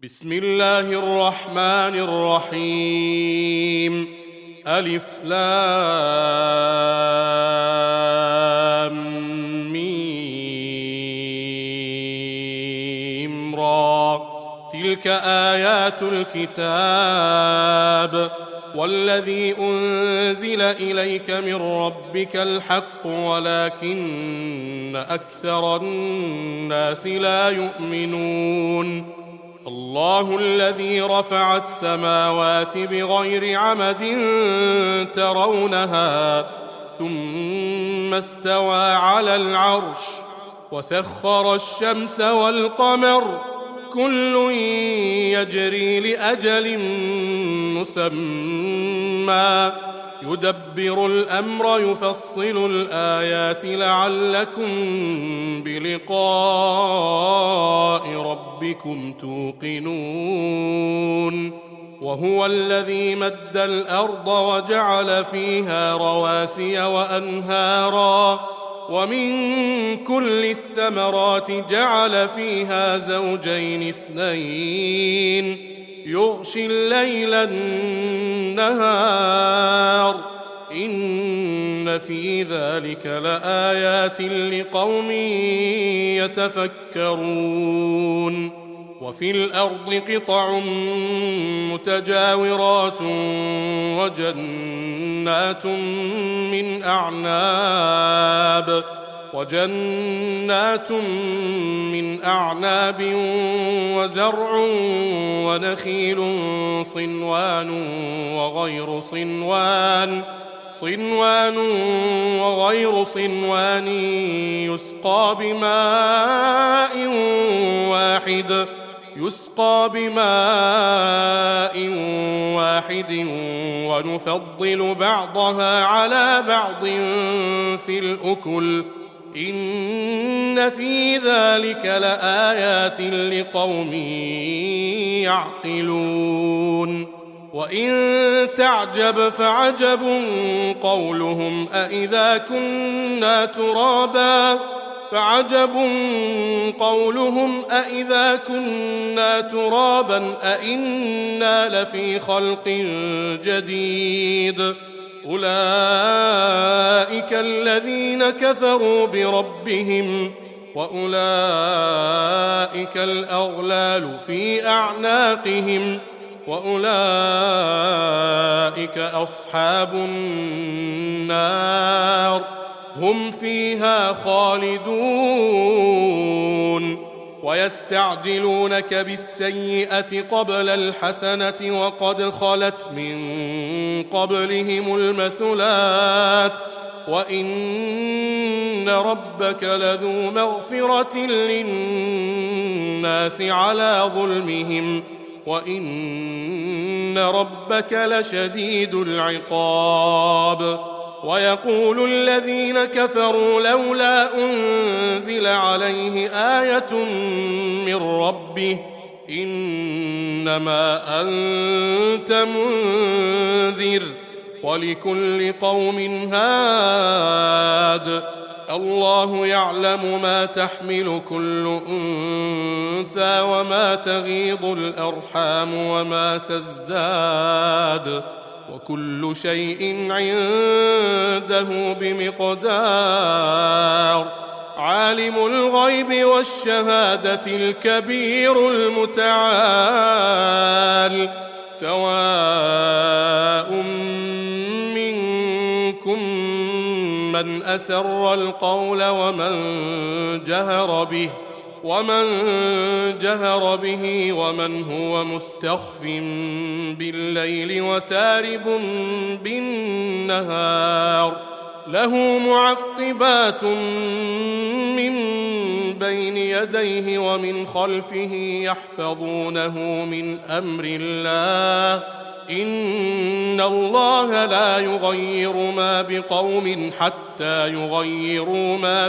بسم الله الرحمن الرحيم. ألف لام ميم را. تلك آيات الكتاب والذي أنزل إليك من ربك الحق ولكن أكثر الناس لا يؤمنون. الله الذي رفع السماوات بغير عمد ترونها ثم استوى على العرش وسخر الشمس والقمر كل يجري لأجل مسمى يدبر الأمر يفصل الآيات لعلكم بلقاء ربكم توقنون. وهو الذي مد الأرض وجعل فيها رواسي وأنهارا ومن كل الثمرات جعل فيها زوجين اثنين يغشي الليل النهار إن في ذلك لآيات لقوم يتفكرون. وفي الأرض قطع متجاورات وجنات من أعناب وزرع ونخيل صنوان وغير صنوان يسقى بماء واحد ونفضل بعضها على بعض في الأكل إن في ذلك لآيات لقوم يعقلون. وإن تعجب فعجب قولهم أإذا كنا ترابا أإنا لفي خلق جديد أولئك الذين كفروا بربهم وأولئك الأغلال في أعناقهم وأولئك أصحاب النار هم فيها خالدون. ويستعجلونك بالسيئة قبل الحسنة وقد خلت من قبلهم المثلات وإن ربك لذو مغفرة للناس على ظلمهم وإن ربك لشديد العقاب. ويقول الذين كفروا لولا أنزل عليه آية من ربه إنما أنت منذر ولكل قوم هاد الله يعلم ما تحمل كل أنثى وما تغيض الأرحام وما تزداد وكل شيء عنده بمقدار. عالم الغيب والشهادة الكبير المتعال سواء منكم من أسر القول ومن جهر به ومن هو مستخف بالليل وسارب بالنهار له معقبات من بين يديه ومن خلفه يحفظونه من أمر الله إن الله لا يغير ما بقوم حتى يغيروا ما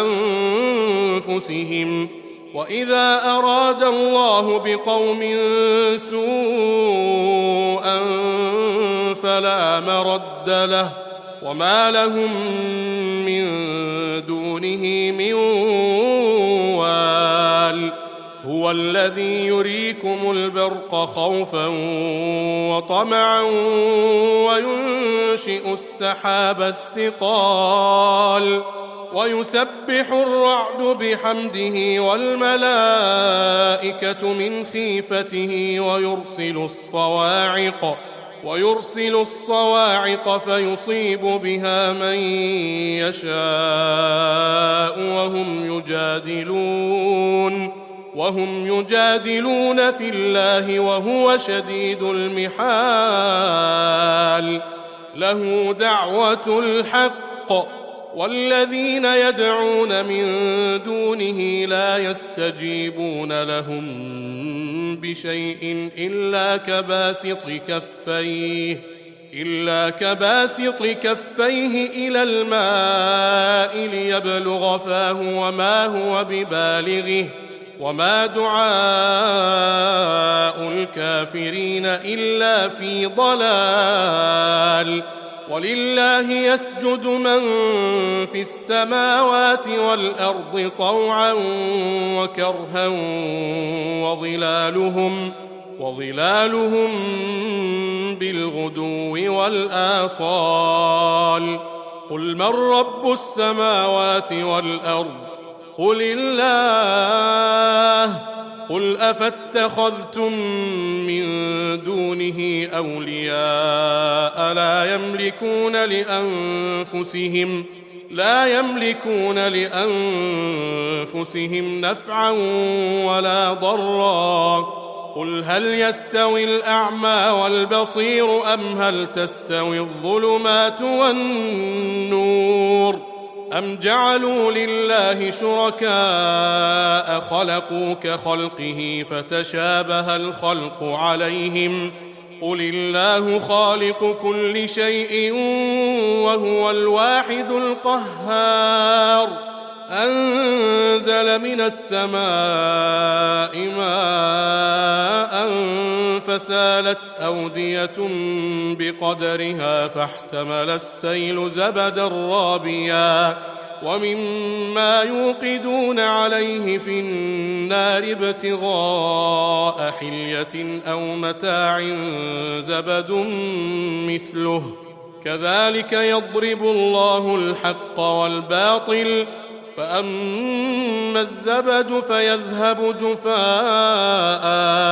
بأنفسهم وإذا أراد الله بقوم سوءا فلا مرد له وما لهم من دونه من وال هو الذي يريكم البرق خوفا وطمعا وينشئ السحاب الثقال ويسبح الرعد بحمده والملائكة من خيفته ويرسل الصواعق فيصيب بها من يشاء وهم يجادلون في الله وهو شديد المحال له دعوة الحق والذين يدعون من دونه لا يستجيبون لهم بشيء إلا كباسط كفيه إلى الماء ليبلغ فاه وما هو ببالغه وما دعاء الكافرين إلا في ضلال ولله يسجد من في السماوات والأرض طوعا وكرها وظلالهم بالغدو والآصال قل من رب السماوات والأرض قل الله قل أفاتخذتم من دونه أولياء لا يملكون لأنفسهم نفعا ولا ضرا قل هل يستوي الأعمى والبصير أم هل تستوي الظلمات والنور أم جعلوا لله شركاء خلقوا كخلقه فتشابه الخلق عليهم قل الله خالق كل شيء وهو الواحد القهار أنزل من السماء ماء فسالت أودية بقدرها فاحتمل السيل زبدا رابيا ومما يوقدون عليه في النار ابتغاء حلية أو متاع زبد مثله كذلك يضرب الله الحق والباطل فأما الزبد فيذهب جفاء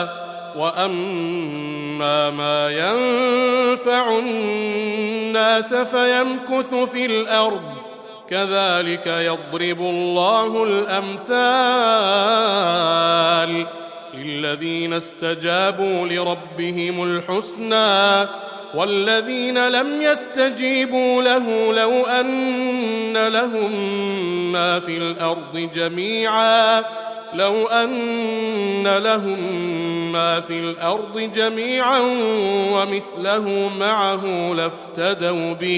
وأما ما ينفع الناس فيمكث في الأرض كذلك يضرب الله الأمثال للذين استجابوا لربهم الحسنى والذين لم يستجيبوا له لو أن لهم ما في الأرض جميعا ومثله معه لافتدوا به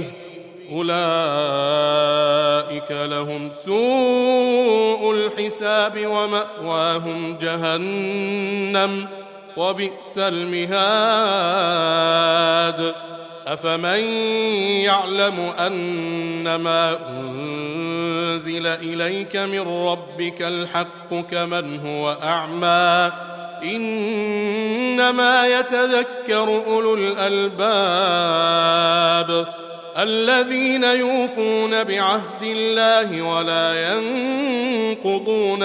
أولئك لهم سوء الحساب ومأواهم جهنم وبئس المهاد أفمن يعلم أنما أنزل إليك من ربك الحق كمن هو أعمى إنما يتذكر أولو الألباب الذين يوفون بعهد الله ولا ينقضون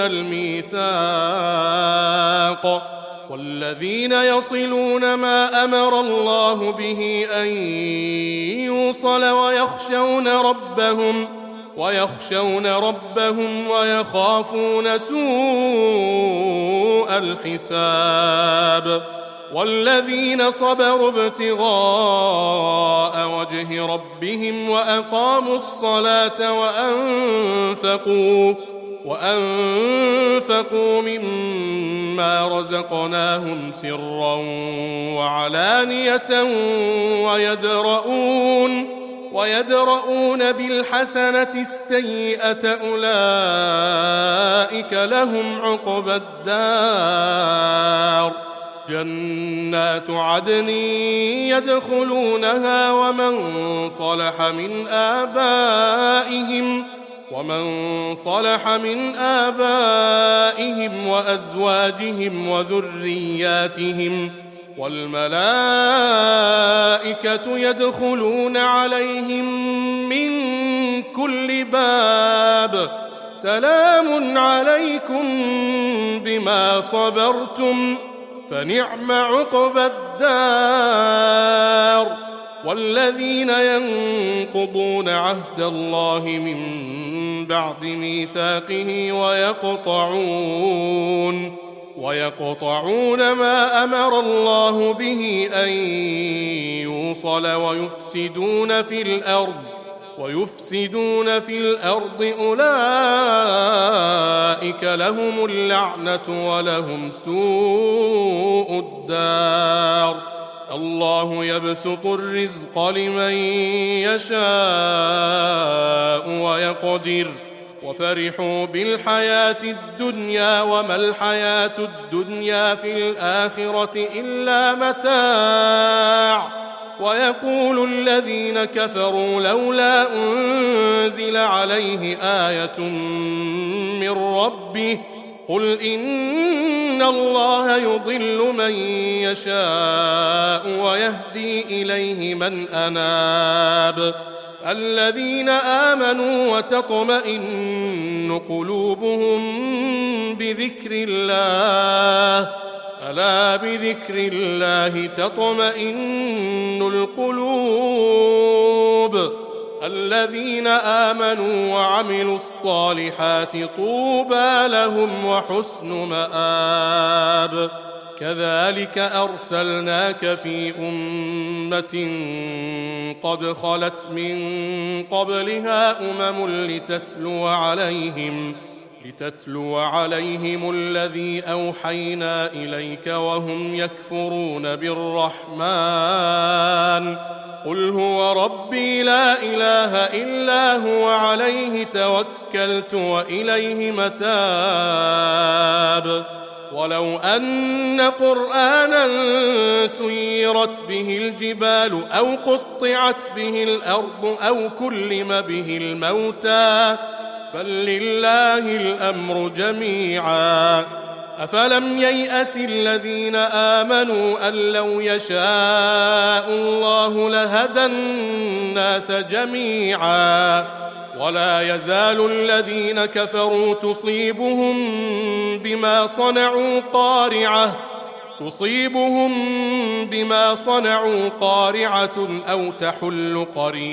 الميثاق والذين يصلون ما أمر الله به أن يوصل ويخشون ربهم ويخافون سوء الحساب والذين صبروا ابتغاء وجه ربهم وأقاموا الصلاة وأنفقوا مما رزقناهم سرا وعلانية ويدرؤون بالحسنة السيئة أولئك لهم عقبى الدار جنات عدن يدخلونها ومن صلح من آبائهم ومن صلح من آبائهم وأزواجهم وذرياتهم والملائكة يدخلون عليهم من كل باب سلام عليكم بما صبرتم فنعم عقبى الدار. والذين ينقضون عهد الله من بعد ميثاقه ويقطعون ما أمر الله به أن يوصل ويفسدون في الأرض أولئك لهم اللعنة ولهم سوء الدار. الله يبسط الرزق لمن يشاء ويقدر وفرحوا بالحياة الدنيا وما الحياة الدنيا في الآخرة إلا متاع. ويقول الذين كفروا لولا أنزل عليه آية من ربه قل إن الله يضل من يشاء ويهدي إليه من أناب. الذين آمنوا وتطمئن قلوبهم بذكر الله ألا بذكر الله تطمئن القلوب. الذين آمنوا وعملوا الصالحات طوبى لهم وحسن مآب. كذلك أرسلناك في أمة قد خلت من قبلها لتتلو عليهم الذي أوحينا إليك وهم يكفرون بالرحمن قل هو ربي لا إله إلا هو عليه توكلت وإليه متاب. ولو أن قرآنا سيرت به الجبال أو قطعت به الأرض أو كلم به الموتى بل لله الأمر جميعا. أفلم ييأس الذين آمنوا أن لو يشاء الله لهدى الناس جميعا. ولا يزال الذين كفروا تصيبهم بما صنعوا قارعة أو تحل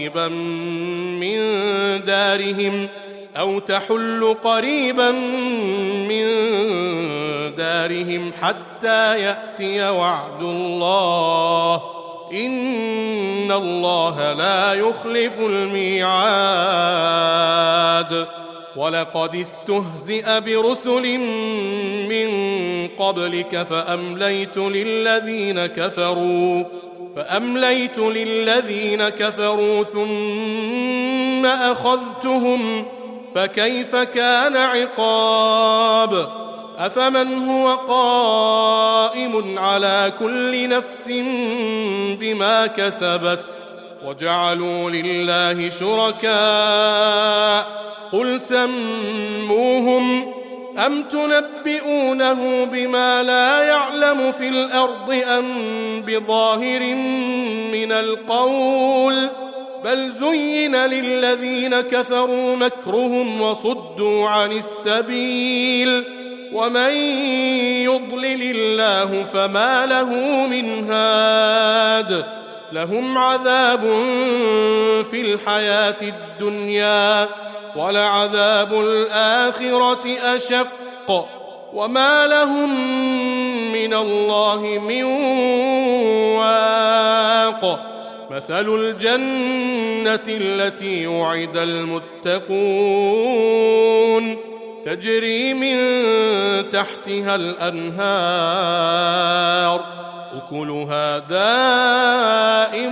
قريبا من دارهم حتى يأتي وعد الله إن الله لا يخلف الميعاد. ولقد استهزئ برسل من قبلك فأمليت للذين كفروا ثم أخذتهم فكيف كان عقاب. أفمن هو قائم على كل نفس بما كسبت وجعلوا لله شركاء قل سموهم أم تنبئونه بما لا يعلم في الأرض أم بظاهر من القول بل زين للذين كفروا مكرهم وصدوا عن السبيل ومن يضلل الله فما له من هاد. لهم عذاب في الحياة الدنيا ولعذاب الآخرة أشق وما لهم من الله من واق. مثل الجنة التي وعد المتقون تجري من تحتها الأنهار أكلها دائم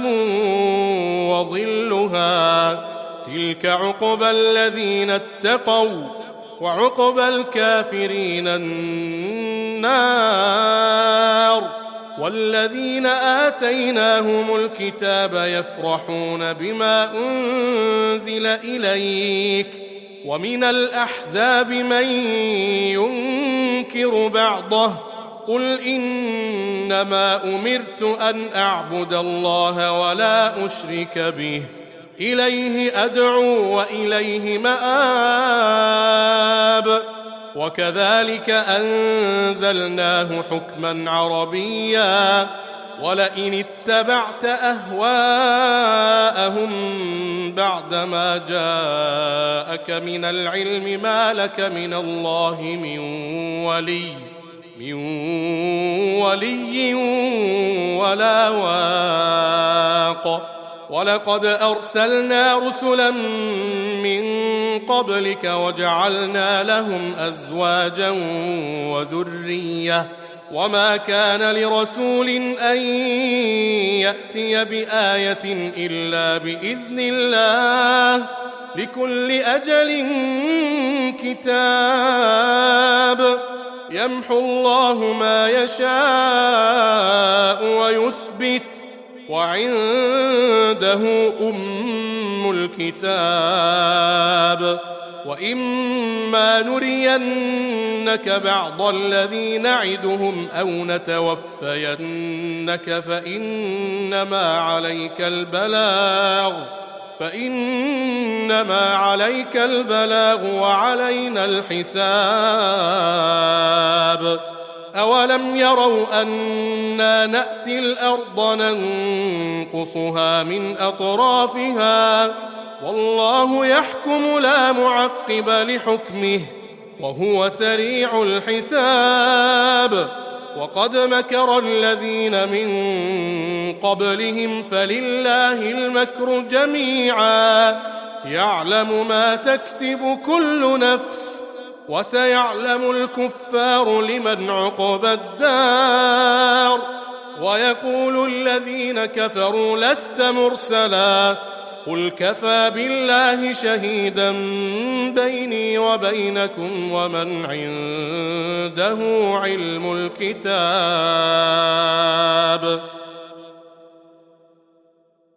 وظلها تلك عقبى الذين اتقوا وعقبى الكافرين النار. والذين آتيناهم الكتاب يفرحون بما أنزل إليك ومن الأحزاب من ينكر بعضه قل إنما أمرت أن أعبد الله ولا أشرك به إليه أدعو وإليه مآب وكذلك أنزلناه حكما عربيا ولئن اتبعت أهواءهم بعدما جاءك من العلم ما لك من الله من ولي ولا واق ولقد أرسلنا رسلا من قبلك وجعلنا لهم أزواجا وذرية وما كان لرسول أن يأتي بآية إلا بإذن الله لكل أجل كتاب يمحو الله ما يشاء ويثبت وعنده أم الكتاب وإما نرينك بعض الذي نعدهم أو نتوفينك فإنما عليك البلاغ وعلينا الحساب أولم يروا أنا نأتي الأرض ننقصها من أطرافها والله يحكم لا معقب لحكمه وهو سريع الحساب وقد مكر الذين من قبلهم فلله المكر جميعا يعلم ما تكسب كل نفس وسيعلم الكفار لمن عقبى الدار ويقول الذين كفروا لست مرسلا قل كفى بالله شهيدا بيني وبينكم ومن عنده علم الكتاب